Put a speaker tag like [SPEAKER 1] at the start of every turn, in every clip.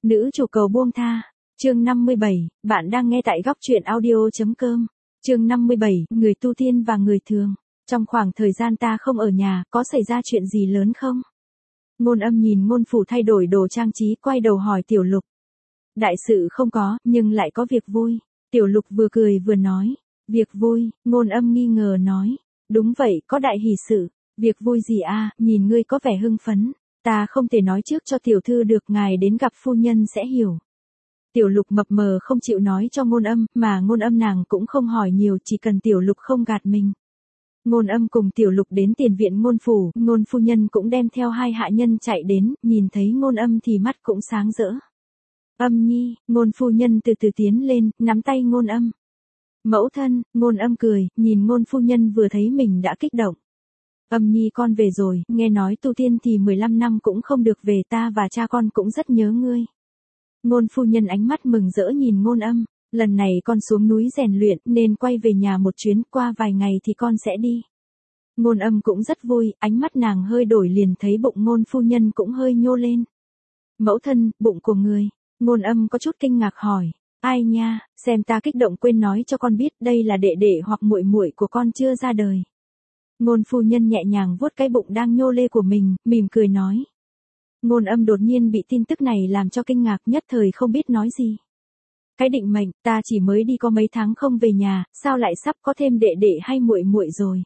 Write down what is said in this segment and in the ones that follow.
[SPEAKER 1] Nữ chủ cầu buông tha. Chương 57, bạn đang nghe tại góc truyện audio.com. Chương 57, người tu tiên và người thường. Trong khoảng thời gian ta không ở nhà, có xảy ra chuyện gì lớn không? Ngôn Âm nhìn Ngôn Phủ thay đổi đồ trang trí, quay đầu hỏi Tiểu Lục. Đại sự không có, nhưng lại có việc vui. Tiểu Lục vừa cười vừa nói. Việc vui? Ngôn Âm nghi ngờ nói. Đúng vậy, có đại hỷ sự. Việc vui gì à, nhìn ngươi có vẻ hưng phấn. Ta không thể nói trước cho tiểu thư được, ngài đến gặp phu nhân sẽ hiểu. Tiểu Lục mập mờ không chịu nói cho Ngôn Âm, mà Ngôn Âm nàng cũng không hỏi nhiều, chỉ cần Tiểu Lục không gạt mình. Ngôn Âm cùng Tiểu Lục đến tiền viện Ngôn Phủ, Ngôn phu nhân cũng đem theo hai hạ nhân chạy đến, nhìn thấy Ngôn Âm thì mắt cũng sáng rỡ. Âm nhi, Ngôn phu nhân từ từ tiến lên, nắm tay Ngôn Âm. Mẫu thân, Ngôn Âm cười, nhìn Ngôn phu nhân vừa thấy mình đã kích động. Âm nhi con về rồi, nghe nói tu tiên thì 15 năm cũng không được về, ta và cha con cũng rất nhớ ngươi. Ngôn phu nhân ánh mắt mừng rỡ nhìn Ngôn Âm, lần này con xuống núi rèn luyện nên quay về nhà một chuyến, qua vài ngày thì con sẽ đi. Ngôn Âm cũng rất vui, ánh mắt nàng hơi đổi liền thấy bụng Ngôn phu nhân cũng hơi nhô lên. Mẫu thân, bụng của người. Ngôn Âm có chút kinh ngạc hỏi. Ai nha, xem ta kích động quên nói cho con biết, đây là đệ đệ hoặc muội muội của con chưa ra đời. Ngôn phu nhân nhẹ nhàng vuốt cái bụng đang nhô lê của mình, mỉm cười nói. Ngôn Âm đột nhiên bị tin tức này làm cho kinh ngạc, nhất thời không biết nói gì. Cái định mệnh, ta chỉ mới đi có mấy tháng không về nhà, sao lại sắp có thêm đệ đệ hay muội muội rồi?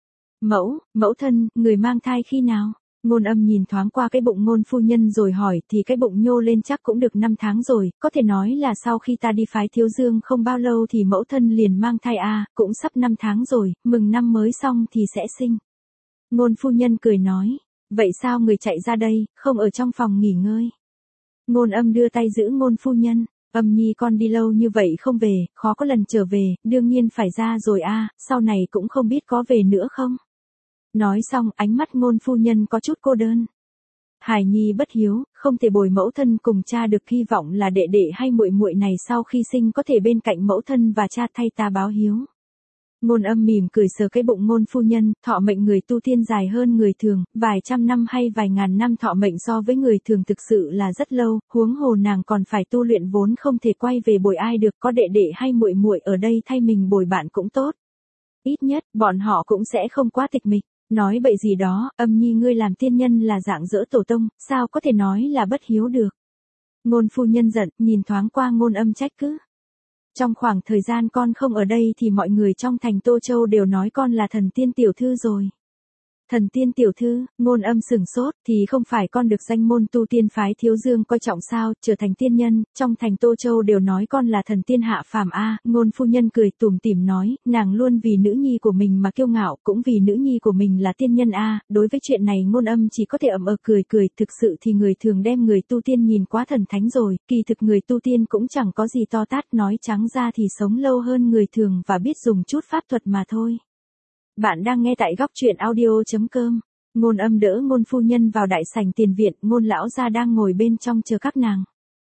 [SPEAKER 1] Mẫu thân, người mang thai khi nào? Ngôn Âm nhìn thoáng qua cái bụng Ngôn phu nhân rồi hỏi, thì cái bụng nhô lên chắc cũng được 5 tháng rồi, có thể nói là sau khi ta đi phái Thiếu Dương không bao lâu thì mẫu thân liền mang thai cũng sắp 5 tháng rồi, mừng năm mới xong thì sẽ sinh. Ngôn phu nhân cười nói, vậy sao người chạy ra đây, không ở trong phòng nghỉ ngơi? Ngôn Âm đưa tay giữ Ngôn phu nhân, Âm nhi con đi lâu như vậy không về, khó có lần trở về, đương nhiên phải ra rồi sau này cũng không biết có về nữa không? Nói xong, ánh mắt Ngôn phu nhân có chút cô đơn. Hải nhi bất hiếu, không thể bồi mẫu thân cùng cha được, hy vọng là đệ đệ hay muội muội này sau khi sinh có thể bên cạnh mẫu thân và cha thay ta báo hiếu. Ngôn Âm mỉm cười sờ cái bụng Ngôn phu nhân, thọ mệnh người tu tiên dài hơn người thường, vài trăm năm hay vài ngàn năm thọ mệnh so với người thường thực sự là rất lâu, huống hồ nàng còn phải tu luyện vốn không thể quay về bồi ai được, có đệ đệ hay muội muội ở đây thay mình bồi bạn cũng tốt. Ít nhất, bọn họ cũng sẽ không quá tịch mịch. Nói bậy gì đó, Âm nhi ngươi làm tiên nhân là dạng dỡ tổ tông, sao có thể nói là bất hiếu được? Ngôn phu nhân giận, nhìn thoáng qua Ngôn Âm trách cứ. Trong khoảng thời gian con không ở đây thì mọi người trong thành Tô Châu đều nói con là thần tiên tiểu thư rồi. Thần tiên tiểu thư? Ngôn Âm sửng sốt, thì không phải con được danh môn tu tiên phái Thiếu Dương coi trọng sao, trở thành tiên nhân, trong thành Tô Châu đều nói con là thần tiên hạ phàm Ngôn phu nhân cười tủm tỉm nói, nàng luôn vì nữ nhi của mình mà kiêu ngạo, cũng vì nữ nhi của mình là tiên nhân đối với chuyện này Ngôn Âm chỉ có thể ậm cười, thực sự thì người thường đem người tu tiên nhìn quá thần thánh rồi, kỳ thực người tu tiên cũng chẳng có gì to tát, nói trắng ra thì sống lâu hơn người thường và biết dùng chút pháp thuật mà thôi. Bạn đang nghe tại góc truyện audio.com. Ngôn Âm đỡ Ngôn phu nhân vào đại sảnh tiền viện, Ngôn lão gia đang ngồi bên trong chờ các nàng.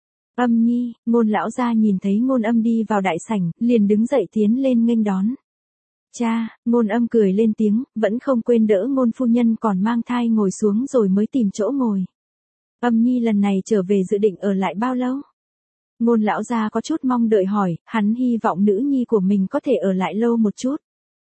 [SPEAKER 1] Âm nhi, Ngôn lão gia nhìn thấy Ngôn Âm đi vào đại sảnh, liền đứng dậy tiến lên nghênh đón. Cha, Ngôn Âm cười lên tiếng, vẫn không quên đỡ Ngôn phu nhân còn mang thai ngồi xuống rồi mới tìm chỗ ngồi. Âm nhi lần này trở về dự định ở lại bao lâu? Ngôn lão gia có chút mong đợi hỏi, hắn hy vọng nữ nhi của mình có thể ở lại lâu một chút.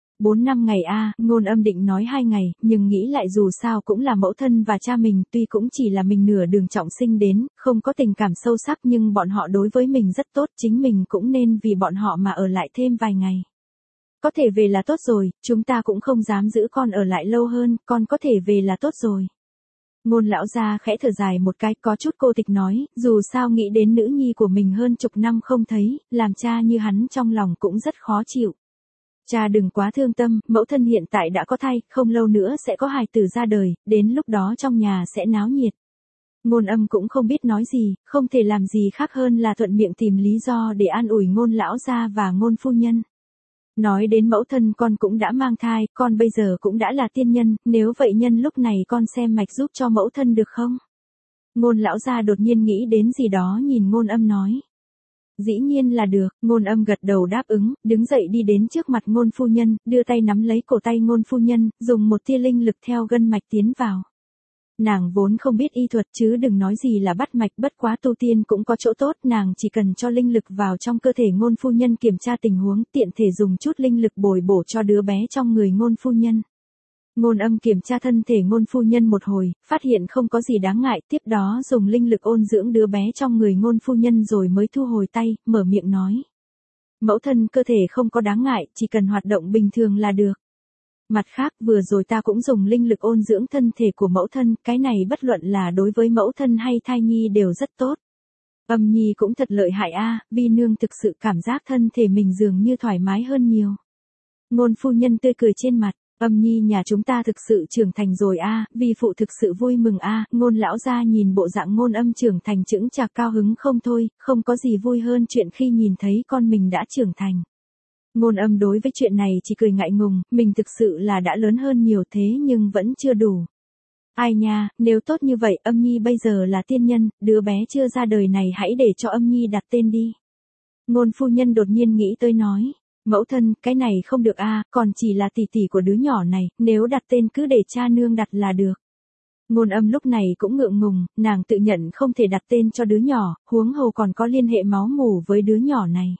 [SPEAKER 1] 4-5 ngày Ngôn Âm định nói 2 ngày, nhưng nghĩ lại dù sao cũng là mẫu thân và cha mình, tuy cũng chỉ là mình nửa đường trọng sinh đến, không có tình cảm sâu sắc nhưng bọn họ đối với mình rất tốt, chính mình cũng nên vì bọn họ mà ở lại thêm vài ngày. Có thể về là tốt rồi, chúng ta cũng không dám giữ con ở lại lâu hơn, con có thể về là tốt rồi. Ngôn lão gia khẽ thở dài một cái, có chút cô tịch nói, dù sao nghĩ đến nữ nhi của mình hơn chục năm không thấy, làm cha như hắn trong lòng cũng rất khó chịu. Cha đừng quá thương tâm, mẫu thân hiện tại đã có thai, không lâu nữa sẽ có hài tử ra đời, đến lúc đó trong nhà sẽ náo nhiệt. Ngôn Âm cũng không biết nói gì, không thể làm gì khác hơn là thuận miệng tìm lý do để an ủi Ngôn lão gia và Ngôn phu nhân. Nói đến mẫu thân con cũng đã mang thai, con bây giờ cũng đã là tiên nhân, nếu vậy nhân lúc này con xem mạch giúp cho mẫu thân được không? Ngôn lão gia đột nhiên nghĩ đến gì đó nhìn Ngôn Âm nói. Dĩ nhiên là được, Ngôn Âm gật đầu đáp ứng, đứng dậy đi đến trước mặt Ngôn phu nhân, đưa tay nắm lấy cổ tay Ngôn phu nhân, dùng một tia linh lực theo gân mạch tiến vào. Nàng vốn không biết y thuật chứ đừng nói gì là bắt mạch, bất quá tu tiên cũng có chỗ tốt, nàng chỉ cần cho linh lực vào trong cơ thể ngôn phu nhân kiểm tra tình huống, tiện thể dùng chút linh lực bồi bổ cho đứa bé trong người ngôn phu nhân. Ngôn Âm kiểm tra thân thể ngôn phu nhân một hồi, phát hiện không có gì đáng ngại, tiếp đó dùng linh lực ôn dưỡng đứa bé trong người ngôn phu nhân rồi mới thu hồi tay, mở miệng nói. Mẫu thân cơ thể không có đáng ngại, chỉ cần hoạt động bình thường là được. Mặt khác, vừa rồi ta cũng dùng linh lực ôn dưỡng thân thể của mẫu thân, cái này bất luận là đối với mẫu thân hay thai nhi đều rất tốt. Âm nhi cũng thật lợi hại a, vi nương thực sự cảm giác thân thể mình dường như thoải mái hơn nhiều. Ngôn phu nhân tươi cười trên mặt, Âm nhi nhà chúng ta thực sự trưởng thành rồi a, vi phụ thực sự vui mừng a. Ngôn lão gia nhìn bộ dạng Ngôn Âm trưởng thành chững chạc cao hứng không thôi, không có gì vui hơn chuyện khi nhìn thấy con mình đã trưởng thành. Ngôn Âm đối với chuyện này chỉ cười ngại ngùng, mình thực sự là đã lớn hơn nhiều thế nhưng vẫn chưa đủ. Ai nha, nếu tốt như vậy, Âm nhi bây giờ là tiên nhân, đứa bé chưa ra đời này hãy để cho Âm nhi đặt tên đi. Ngôn phu nhân đột nhiên nghĩ tới nói. Mẫu thân, cái này không được a, còn chỉ là tỷ tỷ của đứa nhỏ này, nếu đặt tên cứ để cha nương đặt là được. Ngôn Âm lúc này cũng ngượng ngùng, nàng tự nhận không thể đặt tên cho đứa nhỏ, huống hồ còn có liên hệ máu mủ với đứa nhỏ này.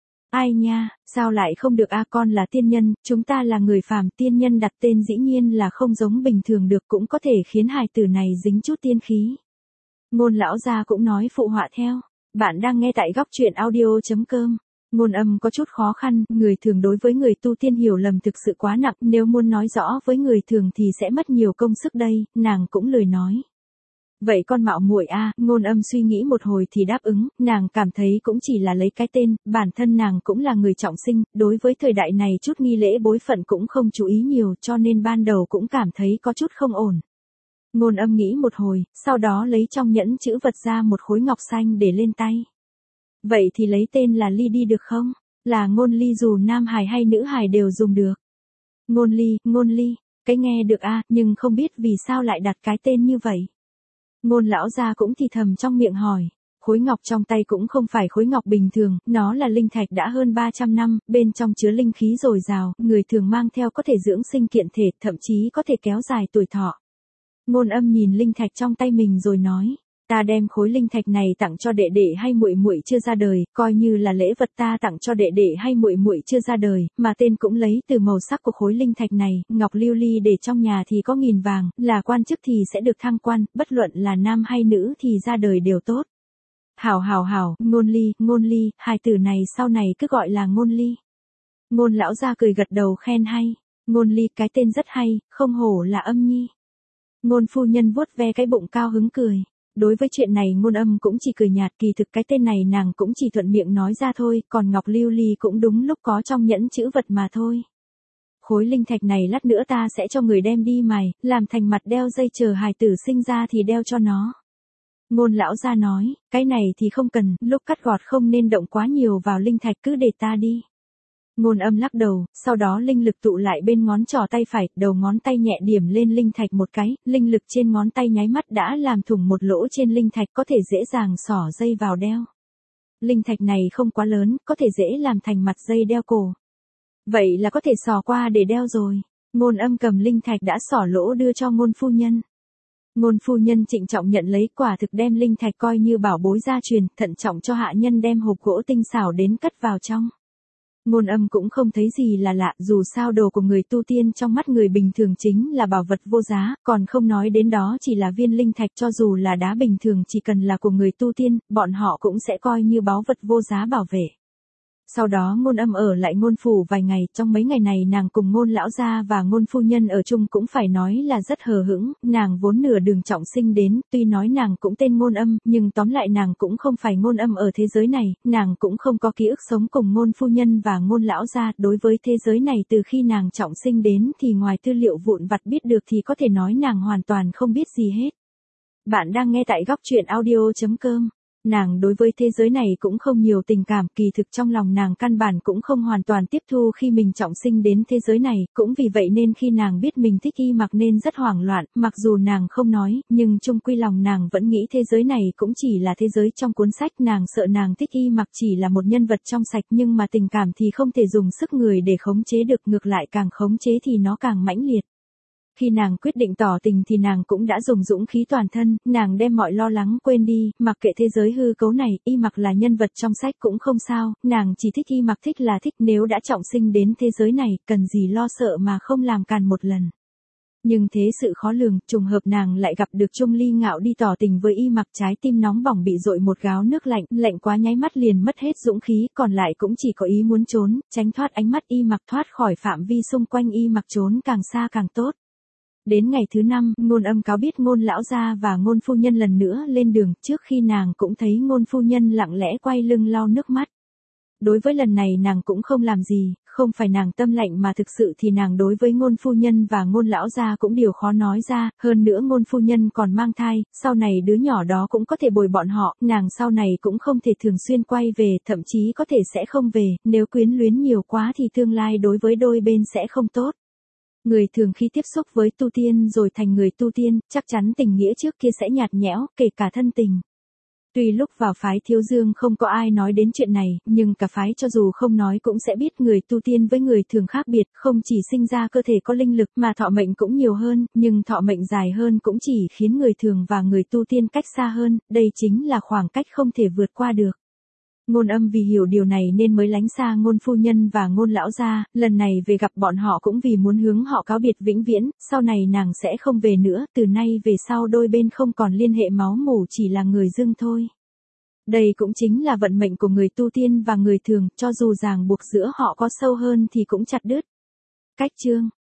[SPEAKER 1] Ai nha, sao lại không được a, con là tiên nhân, chúng ta là người phàm, tiên nhân đặt tên dĩ nhiên là không giống bình thường được, cũng có thể khiến hài tử này dính chút tiên khí. Ngôn lão gia cũng nói phụ họa theo. Bạn đang nghe tại góc truyện audio.com. Ngôn Âm có chút khó khăn, người thường đối với người tu tiên hiểu lầm thực sự quá nặng, nếu muốn nói rõ với người thường thì sẽ mất nhiều công sức đây, nàng cũng lười nói. Vậy con mạo muội a, Ngôn Âm suy nghĩ một hồi thì đáp ứng, nàng cảm thấy cũng chỉ là lấy cái tên, bản thân nàng cũng là người trọng sinh, đối với thời đại này chút nghi lễ bối phận cũng không chú ý nhiều cho nên ban đầu cũng cảm thấy có chút không ổn. Ngôn Âm nghĩ một hồi, sau đó lấy trong nhẫn chữ vật ra một khối ngọc xanh để lên tay. Vậy thì lấy tên là Ly đi được không? Là Ngôn Ly dù nam hài hay nữ hài đều dùng được. Ngôn Ly, cái nghe được a, nhưng không biết vì sao lại đặt cái tên như vậy. Ngôn lão gia cũng thì thầm trong miệng hỏi. Khối ngọc trong tay cũng không phải khối ngọc bình thường, nó là linh thạch đã hơn 300 năm, bên trong chứa linh khí dồi dào, người thường mang theo có thể dưỡng sinh kiện thể, thậm chí có thể kéo dài tuổi thọ. Ngôn Âm nhìn linh thạch trong tay mình rồi nói. Ta đem khối linh thạch này tặng cho đệ đệ hay muội muội chưa ra đời, coi như là lễ vật ta tặng cho đệ đệ hay muội muội chưa ra đời, mà tên cũng lấy từ màu sắc của khối linh thạch này, ngọc lưu ly để trong nhà thì có 1000 vàng, là quan chức thì sẽ được thăng quan, bất luận là nam hay nữ thì ra đời đều tốt. Hảo, Ngôn Ly, hai từ này sau này cứ gọi là Ngôn Ly. Ngôn lão gia cười gật đầu khen hay, Ngôn Ly cái tên rất hay, không hổ là Âm nhi. Ngôn phu nhân vuốt ve cái bụng cao hứng cười. Đối với chuyện này Ngôn Âm cũng chỉ cười nhạt, kỳ thực cái tên này nàng cũng chỉ thuận miệng nói ra thôi, còn ngọc lưu ly cũng đúng lúc có trong nhẫn chữ vật mà thôi. Khối linh thạch này lát nữa ta sẽ cho người đem đi mài, làm thành mặt đeo dây chờ hài tử sinh ra thì đeo cho nó. Ngôn lão gia nói, cái này thì không cần, lúc cắt gọt không nên động quá nhiều vào linh thạch, cứ để ta đi. Ngôn Âm lắc đầu, sau đó linh lực tụ lại bên ngón trỏ tay phải, đầu ngón tay nhẹ điểm lên linh thạch một cái, linh lực trên ngón tay nháy mắt đã làm thủng một lỗ trên linh thạch, có thể dễ dàng xỏ dây vào đeo. Linh thạch này không quá lớn, có thể dễ làm thành mặt dây đeo cổ. Vậy là có thể xỏ qua để đeo rồi. Ngôn Âm cầm linh thạch đã xỏ lỗ đưa cho ngôn phu nhân. Ngôn phu nhân trịnh trọng nhận lấy, quả thực đem linh thạch coi như bảo bối gia truyền, thận trọng cho hạ nhân đem hộp gỗ tinh xảo đến cất vào trong. Ngôn Âm cũng không thấy gì là lạ, dù sao đồ của người tu tiên trong mắt người bình thường chính là bảo vật vô giá, còn không nói đến đó chỉ là viên linh thạch, cho dù là đá bình thường chỉ cần là của người tu tiên, bọn họ cũng sẽ coi như báu vật vô giá bảo vệ. Sau đó Ngôn Âm ở lại Ngôn phủ vài ngày, trong mấy ngày này nàng cùng Ngôn lão gia và Ngôn phu nhân ở chung cũng phải nói là rất hờ hững, nàng vốn nửa đường trọng sinh đến, tuy nói nàng cũng tên Ngôn Âm, nhưng tóm lại nàng cũng không phải Ngôn Âm ở thế giới này, nàng cũng không có ký ức sống cùng Ngôn phu nhân và Ngôn lão gia, đối với thế giới này từ khi nàng trọng sinh đến thì ngoài tư liệu vụn vặt biết được thì có thể nói nàng hoàn toàn không biết gì hết. Bạn đang nghe tại góc truyện audio.com. Nàng đối với thế giới này cũng không nhiều tình cảm, kỳ thực trong lòng nàng căn bản cũng không hoàn toàn tiếp thu khi mình trọng sinh đến thế giới này, cũng vì vậy nên khi nàng biết mình thích y mặc nên rất hoảng loạn, mặc dù nàng không nói, nhưng chung quy lòng nàng vẫn nghĩ thế giới này cũng chỉ là thế giới trong cuốn sách, nàng sợ nàng thích y mặc chỉ là một nhân vật trong sạch, nhưng mà tình cảm thì không thể dùng sức người để khống chế được, ngược lại càng khống chế thì nó càng mãnh liệt. Khi nàng quyết định tỏ tình thì nàng cũng đã dùng dũng khí toàn thân, nàng đem mọi lo lắng quên đi, mặc kệ thế giới hư cấu này, Y Mặc là nhân vật trong sách cũng không sao, nàng chỉ thích Y Mặc, thích là thích, nếu đã trọng sinh đến thế giới này, cần gì lo sợ mà không làm càn một lần. Nhưng thế sự khó lường, trùng hợp nàng lại gặp được Trung Ly Ngạo đi tỏ tình với Y Mặc, trái tim nóng bỏng bị dội một gáo nước lạnh, lạnh quá nháy mắt liền mất hết dũng khí, còn lại cũng chỉ có ý muốn trốn, tránh thoát ánh mắt Y Mặc, thoát khỏi phạm vi xung quanh Y Mặc, trốn càng xa càng tốt. Đến ngày thứ 5, Ngôn Âm cáo biết Ngôn lão gia và Ngôn phu nhân lần nữa lên đường, trước khi nàng cũng thấy Ngôn phu nhân lặng lẽ quay lưng lau nước mắt. Đối với lần này nàng cũng không làm gì, không phải nàng tâm lạnh mà thực sự thì nàng đối với Ngôn phu nhân và Ngôn lão gia cũng điều khó nói ra, hơn nữa Ngôn phu nhân còn mang thai, sau này đứa nhỏ đó cũng có thể bồi bọn họ, nàng sau này cũng không thể thường xuyên quay về, thậm chí có thể sẽ không về, nếu quyến luyến nhiều quá thì tương lai đối với đôi bên sẽ không tốt. Người thường khi tiếp xúc với tu tiên rồi thành người tu tiên, chắc chắn tình nghĩa trước kia sẽ nhạt nhẽo, kể cả thân tình. Tuy lúc vào phái Thiếu Dương không có ai nói đến chuyện này, nhưng cả phái cho dù không nói cũng sẽ biết người tu tiên với người thường khác biệt, không chỉ sinh ra cơ thể có linh lực mà thọ mệnh cũng nhiều hơn, nhưng thọ mệnh dài hơn cũng chỉ khiến người thường và người tu tiên cách xa hơn, đây chính là khoảng cách không thể vượt qua được. Ngôn Âm vì hiểu điều này nên mới lánh xa Ngôn phu nhân và Ngôn lão gia, lần này về gặp bọn họ cũng vì muốn hướng họ cáo biệt vĩnh viễn, sau này nàng sẽ không về nữa, từ nay về sau đôi bên không còn liên hệ máu mủ, chỉ là người dưng thôi. Đây cũng chính là vận mệnh của người tu tiên và người thường, cho dù ràng buộc giữa họ có sâu hơn thì cũng chặt đứt. Cách chương